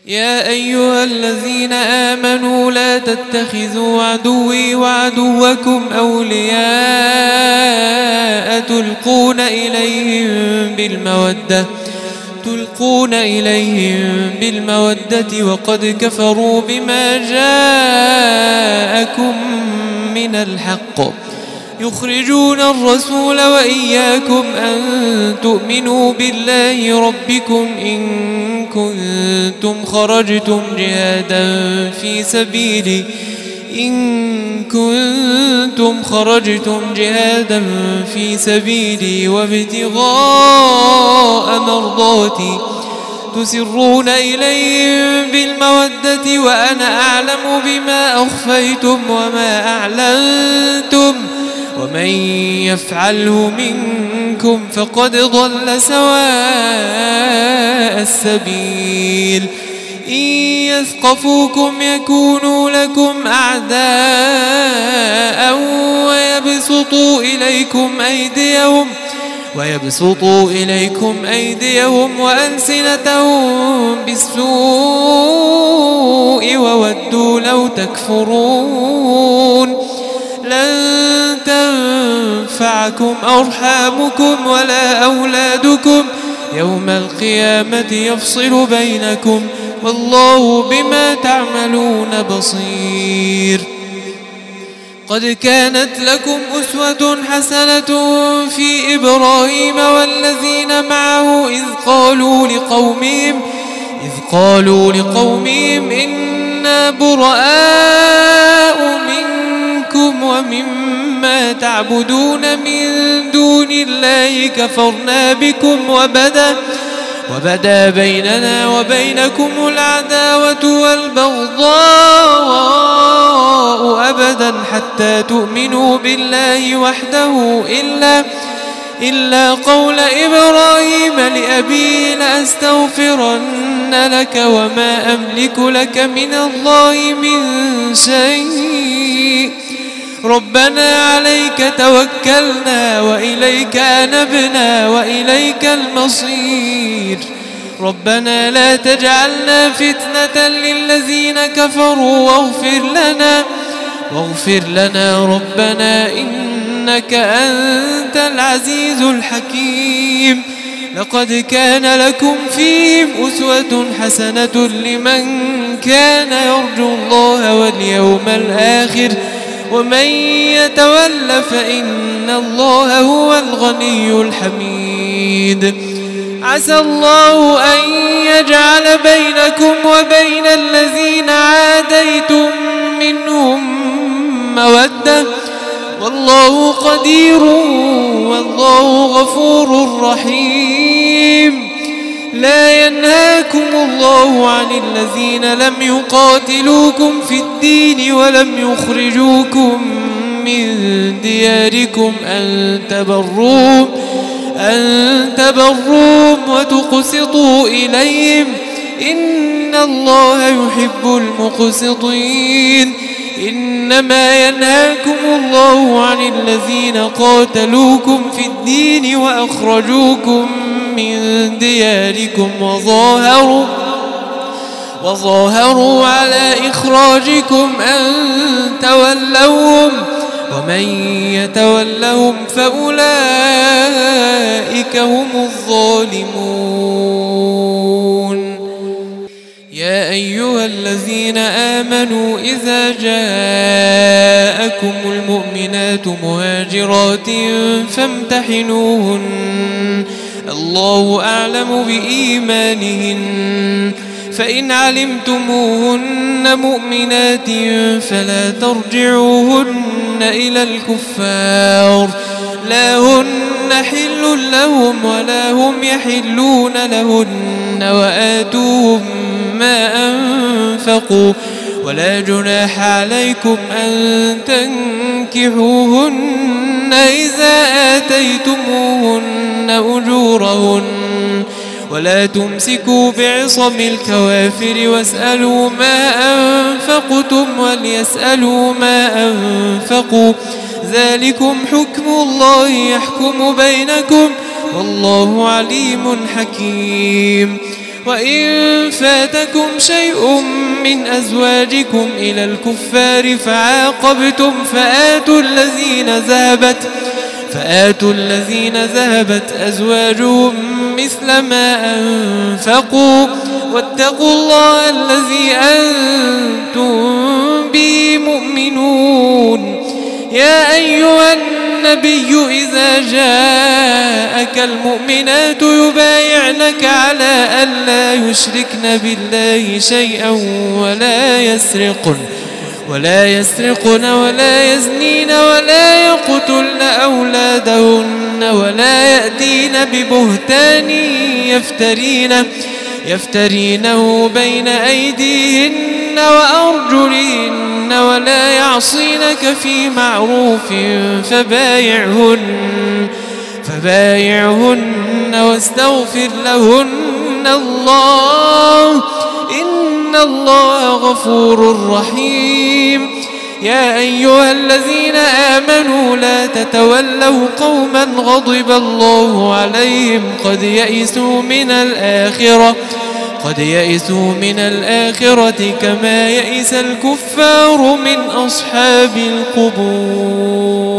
يا أيها الذين آمنوا لا تتخذوا عدوي وعدوكم أولياء تلقون إليهم بالمودة وقد كفروا بما جاءكم من الحق يخرجون الرسول وإياكم أن تؤمنوا بالله ربكم إن كنتم خرجتم جهادا في سبيلي وابتغاء مرضاتي تسرون إليهم بالمودة وأنا أعلم بما أخفيتم وما أعلنتم ومن يفعله منكم فقد ضل سواء السبيل إن يثقفوكم يكونوا لكم أعداء ويبسطوا إليكم أيديهم وألسنتهم بالسوء وودوا لو تكفرون لن تنفعكم أرحامكم ولا أولادكم يوم القيامة يفصل بينكم والله بما تعملون بصير. قد كانت لكم أسوة حسنة في إبراهيم والذين معه إذ قالوا لقومهم إنا براء منكم ومما تعبدون من دون الله كفرنا بكم وبدا بيننا وبينكم العداوة والبغضاء أبدا حتى تؤمنوا بالله وحده إلا قول إبراهيم لأبيه لأستغفرن لك وما أملك لك من الله من شيء ربنا عليك توكلنا وإليك أنبنا وإليك المصير ربنا لا تجعلنا فتنة للذين كفروا واغفر لنا ربنا إنك أنت العزيز الحكيم. لقد كان لكم فيهم أسوة حسنة لمن كان يرجو الله واليوم الآخر ومن يتول فإن الله هو الغني الحميد. عسى الله أن يجعل بينكم وبين الذين عاديتم منهم مودة والله قدير والله غفور رحيم. لا ينهاكم الله عن الذين لم يقاتلوكم في الدين ولم يخرجوكم من دياركم أن تبروهم وتقسطوا إليهم إن الله يحب المقسطين. إنما ينهاكم الله عن الذين قاتلوكم في الدين وأخرجوكم من دياركم وظاهروا على إخراجكم أن تولوهم ومن يتولهم فأولئك هم الظالمون. يا أيها الذين آمنوا إذا جاءكم المؤمنات مهاجرات فامتحنوهن الله أعلم بإيمانهن فإن علمتموهن مؤمنات فلا ترجعوهن إلى الكفار لا هن حل لهم ولا هم يحلون لهن وآتوهم ما أنفقوا ولا جناح عليكم أن تنكحوهن إذا آتيتموهن أجورهن ولا تمسكوا بعصم الكوافر واسألوا ما أنفقتم وليسألوا ما أنفقوا ذلكم حكم الله يحكم بينكم والله عليم حكيم. وإن فاتكم شيء من أزواجكم إلى الكفار فعاقبتم فآتوا الذين ذهبت أزواجهم مثل ما أنفقوا واتقوا الله الذي أنتم به مؤمنون. يا أيها النبي إذا جاءك المؤمنات يبايعنك على أن لا يشركن بالله شيئا ولا يسرقن ولا يزنين ولا يقتلن أولادهن ولا يأتين ببهتان يفترينه بين أيديهن وأرجلهن ولا يعصينك في معروف فبايعهن واستغفر لهن الله إن الله غفور رحيم. يا أيها الذين آمنوا لا تتولوا قوما غضب الله عليهم قد يئسوا من الآخرة كما يئس الكفار من أصحاب القبور.